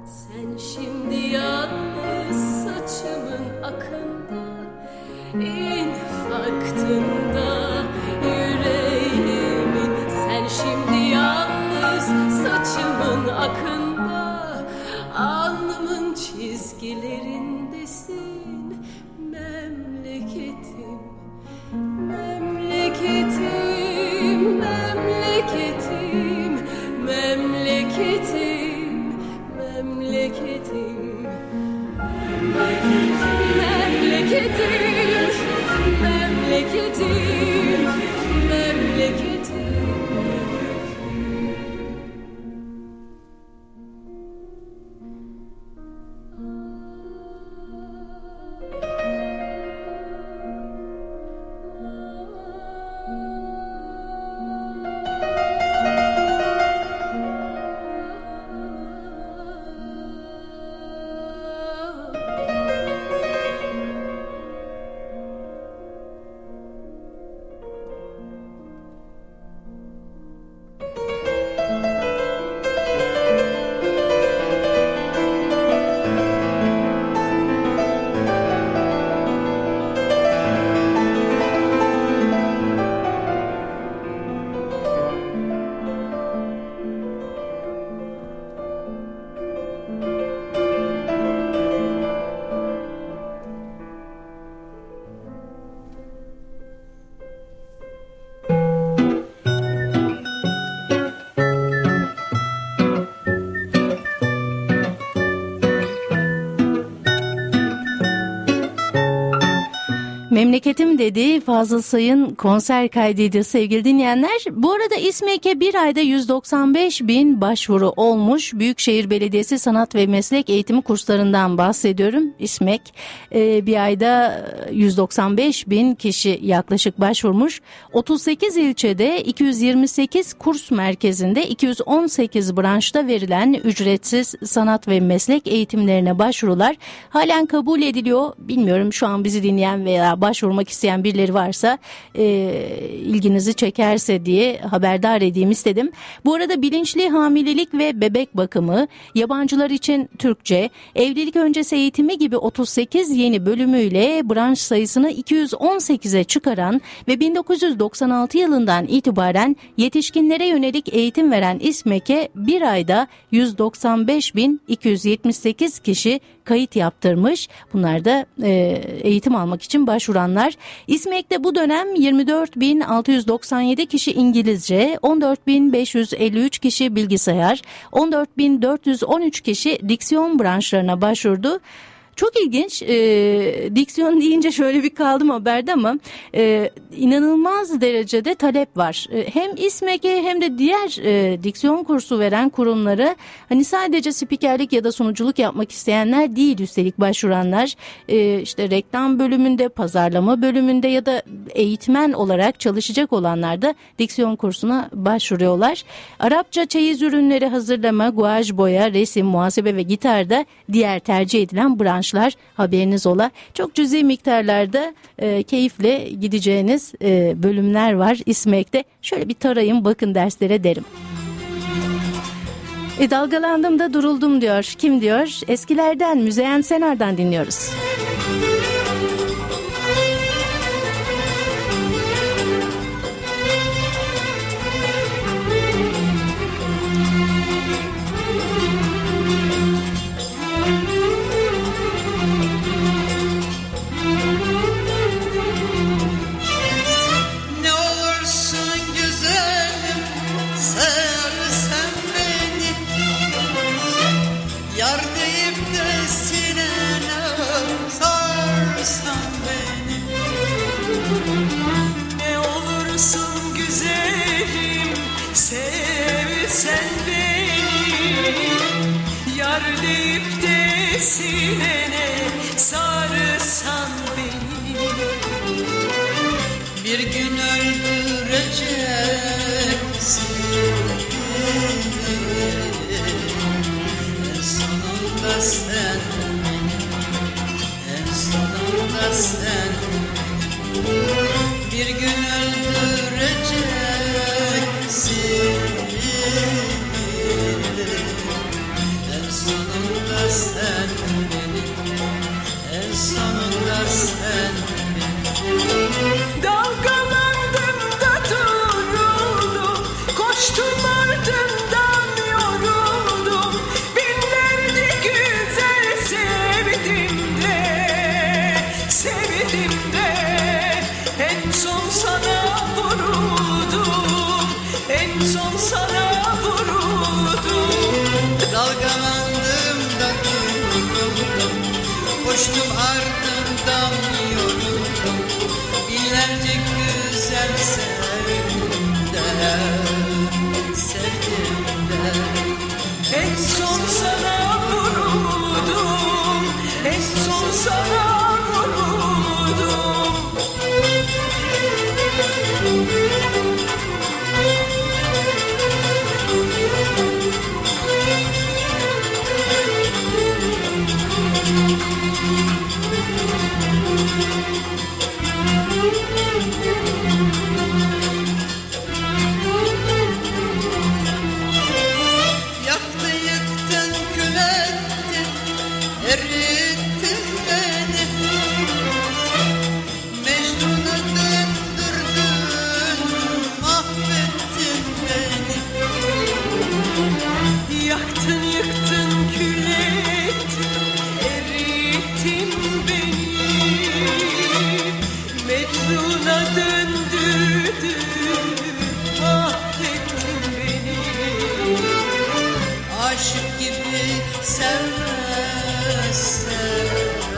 Sen şimdi yalnız saçımın akında, infarktında yüreğimin. Sen şimdi yalnız saçımın akında, alnımın çizgilerindesin. Memleketim, memleketim, memleketim, memleketim, memleketim, memleketim, memleketim, memleketim. Memleketim dediği Fazıl Say'ın konser kaydıydı sevgili dinleyenler. Bu arada İSMEK'e bir ayda 195.000 başvuru olmuş. Büyükşehir Belediyesi Sanat ve Meslek Eğitimi kurslarından bahsediyorum. İSMEK bir ayda 195.000 kişi yaklaşık başvurmuş. 38 ilçede 228 kurs merkezinde 218 branşta verilen ücretsiz sanat ve meslek eğitimlerine başvurular halen kabul ediliyor. Bilmiyorum, şu an bizi dinleyen veya başvurmak isteyen birileri varsa ilginizi çekerse diye haberdar edeyim istedim. Bu arada bilinçli hamilelik ve bebek bakımı, yabancılar için Türkçe, evlilik öncesi eğitimi gibi 38 yeni bölümüyle branş sayısını 218'e çıkaran ve 1996 yılından itibaren yetişkinlere yönelik eğitim veren İSMEK'e bir ayda 195.278 kişi kayıt yaptırmış. Bunlar da eğitim almak için başvuranlar. İSMEK'te bu dönem 24.697 kişi İngilizce, 14.553 kişi bilgisayar, 14.413 kişi diksiyon branşlarına başvurdu. Çok ilginç, diksiyon deyince şöyle bir kaldım haberde ama inanılmaz derecede talep var. Hem İSMEK'e hem de diğer diksiyon kursu veren kurumlara hani sadece spikerlik ya da sunuculuk yapmak isteyenler değil üstelik başvuranlar. İşte reklam bölümünde, pazarlama bölümünde ya da eğitmen olarak çalışacak olanlar da diksiyon kursuna başvuruyorlar. Arapça çeyiz ürünleri hazırlama, guaj boya, resim, muhasebe ve gitarda diğer tercih edilen branşlar. Haberiniz ola. Çok cüzi miktarlarda keyifle gideceğiniz bölümler var İSMEK'te. Şöyle bir tarayın, bakın derslere derim. Dalgalandım da duruldum diyor. Kim diyor? Eskilerden Müzeyyen Senar'dan dinliyoruz. Sinene sarsan beni, bir gün öldüreceksin. En sonunda sen, en sonunda sen, bir gün öldüreceksin. En sonunda Koştum ardından yoruldum, binlerce güzel sevdimden. En son sana vuruldum, en son sana vuruldum. Yaktın yıktın kül ettin, erittin beni. Mecnun'u döndürdün, mahvettin beni. Yaktın yıktın kül ettin, erittin beni. Mecnun'a döndürdün, mahvettin beni. Aşık gibi sevmezsen,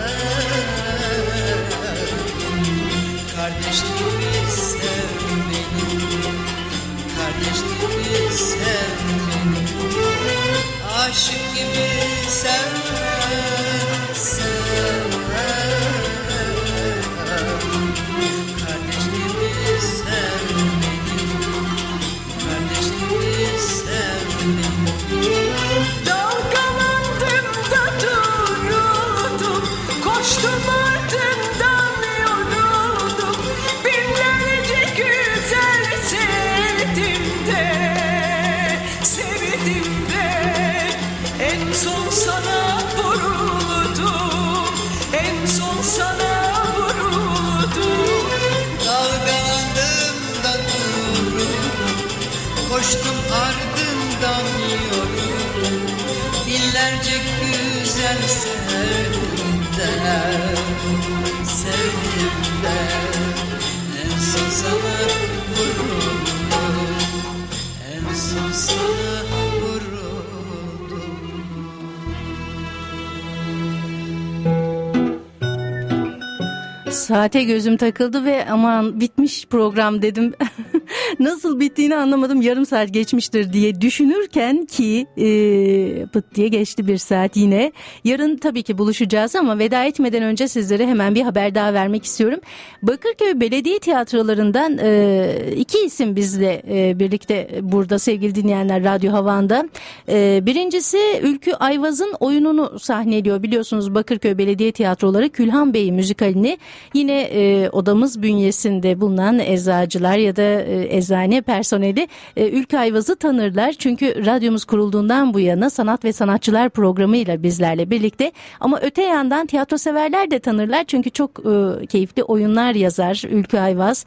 kardeş gibi sev beni, kardeş gibi sev beni. Aşık gibi sevmezsen, kardeş gibi sev beni, kardeş gibi sev beni. Dalgalandım da duruldum, koştum ardından yoruldum. Binlerce güzel sevdim de, sevdim de. En son sana vuruldum, en son sana vuruldum. Dalgalandım da duruldum, koştum ardından yoruldum. Binlerce güzel sevdimden, en son sana vuruldum, en son sana vuruldum. Saate gözüm takıldı ve aman bitmiş program dedim. Nasıl bittiğini anlamadım, yarım saat geçmiştir diye düşünürken ki pıt diye geçti bir saat yine. Yarın tabii ki buluşacağız ama veda etmeden önce sizlere hemen bir haber daha vermek istiyorum. Bakırköy Belediye Tiyatrolarından iki isim bizle birlikte burada sevgili dinleyenler Radyo Havan'da. Birincisi Ülkü Ayvaz'ın oyununu sahneliyor, biliyorsunuz Bakırköy Belediye Tiyatroları Külhan Bey müzikalini. Yine odamız bünyesinde bulunan eczacılar ya da eczane personeli Ülkü Ayvaz'ı tanırlar. Çünkü radyomuz kurulduğundan bu yana sanat ve sanatçılar programıyla bizlerle birlikte. Ama öte yandan tiyatro severler de tanırlar. Çünkü çok keyifli oyunlar yazar Ülkü Ayvaz.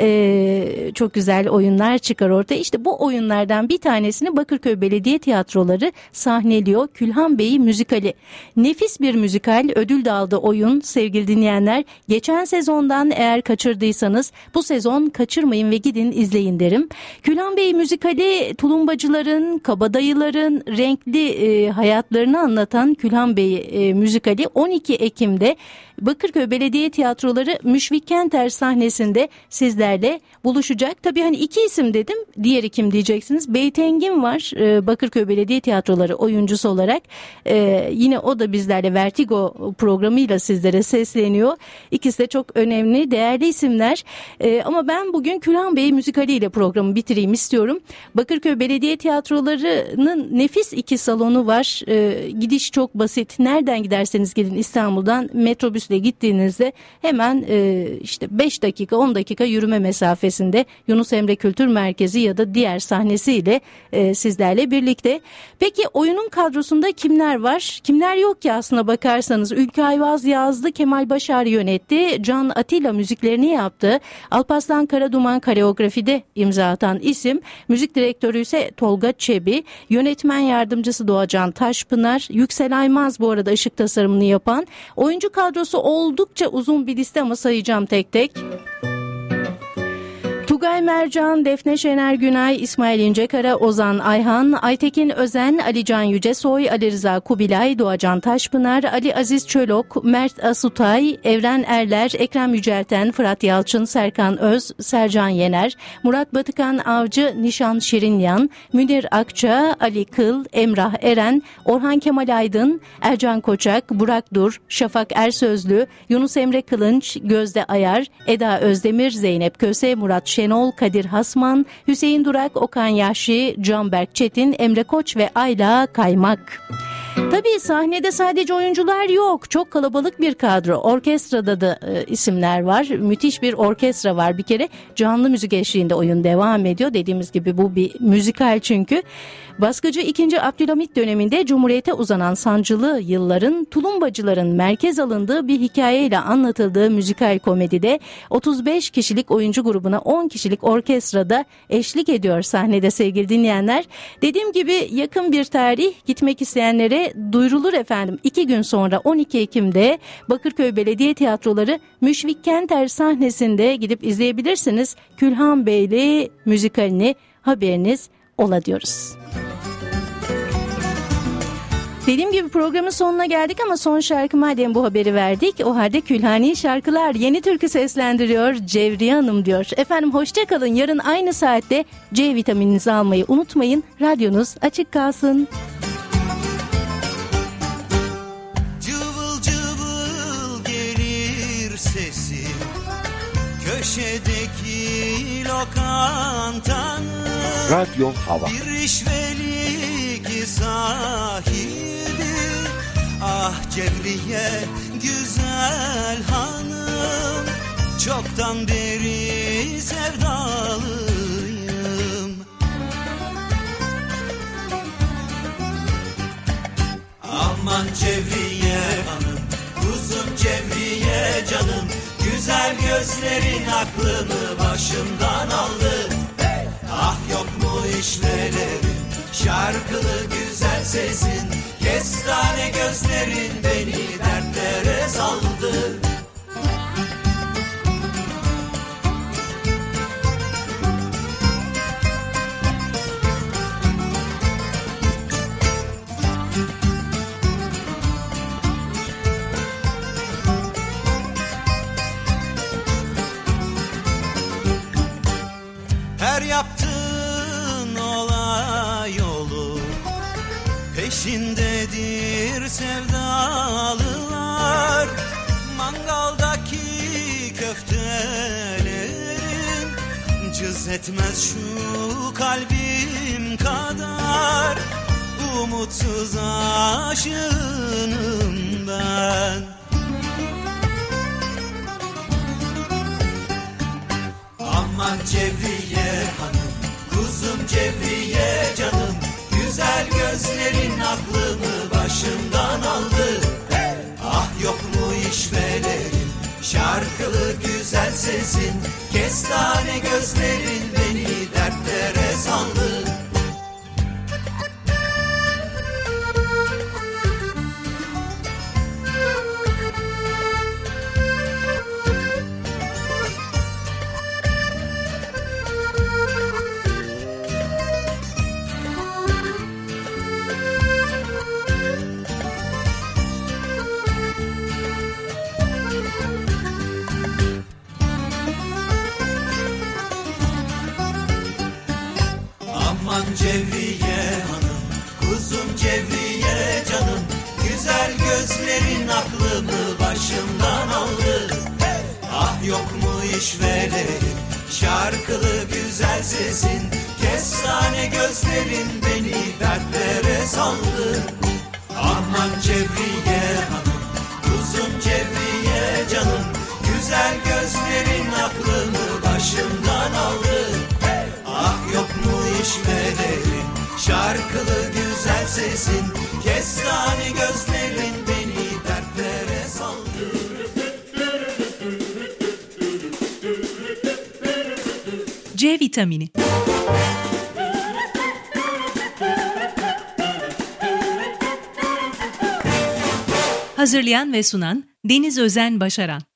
Çok güzel oyunlar çıkar ortaya. İşte bu oyunlardan bir tanesini Bakırköy Belediye Tiyatroları sahneliyor. Külhan Bey müzikali. Nefis bir müzikal, ödül de aldı oyun sevgili dinleyenler. Geçen sezondan eğer kaçırdıysanız bu sezon kaçırmayın ve gidin izleyin derim. Külhan Bey müzikali tulumbacıların, kabadayıların renkli hayatlarını anlatan Külhan Bey müzikali 12 Ekim'de Bakırköy Belediye Tiyatroları Müşfik Kenter sahnesinde sizlerle buluşacak. Tabii hani iki isim dedim, diğeri kim diyeceksiniz. Beytengin var Bakırköy Belediye Tiyatroları oyuncusu olarak. Yine o da bizlerle Vertigo programıyla sizlere sesleniyor. İkisi de çok önemli, değerli isimler. Ama ben bugün Külhan Bey müzikaliyle programı bitireyim istiyorum. Bakırköy Belediye Tiyatroları'nın nefis 2 salonu var. Gidiş çok basit. Nereden giderseniz gidin İstanbul'dan metrobüsle gittiğinizde hemen işte 5 dakika 10 dakika yürüme mesafesinde Yunus Emre Kültür Merkezi ya da diğer sahnesiyle sizlerle birlikte. Peki oyunun kadrosunda kimler var? Kimler yok ki aslına bakarsanız. Ülkü Ayvaz yazdı, Kemal Başar yönetti, Can Atilla müziklerini yaptı. Alparslan Karaduman koreografide imza atan isim. Müzik direktörü ise Tolga Çebi, yönetmen yardımcısı Doğacan Taşpınar, Yüksel Aymaz bu arada ışık tasarımını yapan. Oyuncu kadrosu oldukça uzun bir liste ama sayacağım tek tek. Tugay Mercan, Defne Şener Günay, İsmail İncekara, Ozan Ayhan, Aytekin Özen, Alican Yücesoy, Ali Rıza Kubilay, Doğacan Taşpınar, Ali Aziz Çölok, Mert Asutay, Evren Erler, Ekrem Yücelten, Fırat Yalçın, Serkan Öz, Sercan Yener, Murat Batıkan Avcı, Nişan Şirinyan, Münir Akça, Ali Kıl, Emrah Eren, Orhan Kemal Aydın, Ercan Koçak, Burak Dur, Şafak Ersözlü, Yunus Emre Kılınç, Gözde Ayar, Eda Özdemir, Zeynep Köse, Murat Şenol, Kadir Hasman, Hüseyin Durak, Okan Yahşi, Canberk Çetin, Emre Koç ve Ayla Kaymak. Tabii sahnede sadece oyuncular yok. Çok kalabalık bir kadro. Orkestrada da isimler var. Müthiş bir orkestra var bir kere. Canlı müzik eşliğinde oyun devam ediyor. Dediğimiz gibi bu bir müzikal çünkü. Baskıcı 2. Abdülhamit döneminde Cumhuriyete uzanan sancılı yılların tulumbacıların merkez alındığı bir hikayeyle anlatıldığı müzikal komedide 35 kişilik oyuncu grubuna 10 kişilik orkestrada eşlik ediyor sahnede sevgili dinleyenler. Dediğim gibi yakın bir tarih, gitmek isteyenlere duyurulur efendim. 2 gün sonra 12 Ekim'de Bakırköy Belediye Tiyatroları Müşfik Kenter sahnesinde gidip izleyebilirsiniz. Külhan Beyli müzikalini, haberiniz ola diyoruz. Dediğim gibi programın sonuna geldik ama son şarkı madem bu haberi verdik, o halde Külhani Şarkılar yeni türkü seslendiriyor Cevriye Hanım diyor. Efendim hoşça kalın, yarın aynı saatte C vitamininizi almayı unutmayın, radyonuz açık kalsın. Cıvıl cıvıl gelir sesim köşedeki lokantanın, Radyo Hava. bir işvelik sahibi. Ah Cevriye güzel hanım, çoktan beri sevdalıyım. Aman Cevriye hanım, kuzum Cevriye canım, güzel gözlerin aklımı başımdan aldı. Ah yok mu işvelerin, şarkılı güzel sesin, kestane gözlerin beni dertlere saldı. Her yaptığın olay olur, peşindedir sevdalılar. Mangaldaki köftelerin cız etmez şu kalbim kadar. Umutsuz aşığım ben. Aman Cevriye hanım, kuzum Cevriye canım, güzel gözlerin aklımı başımdan aldı. Ah yok mu işvelerin, şarkılı güzel sesin, kestane gözlerin beni dertlere saldı. Aman Cevriye hanım, kuzum Cevriye canım, güzel gözlerin aklımı başımdan aldı. Ah yok mu işvelerin, şarkılı güzel sesin, kestane gözlerin beni dertlere saldı. Aman Cevriye hanım, kuzum Cevriye canım, güzel gözlerin aklımı başımdan aldı. Ah yok mu işvelerin, şarkılı güzel sesin, kestane gözlerin beni dertlere saldı. C vitamini. Hazırlayan ve sunan Deniz Özen Başaran.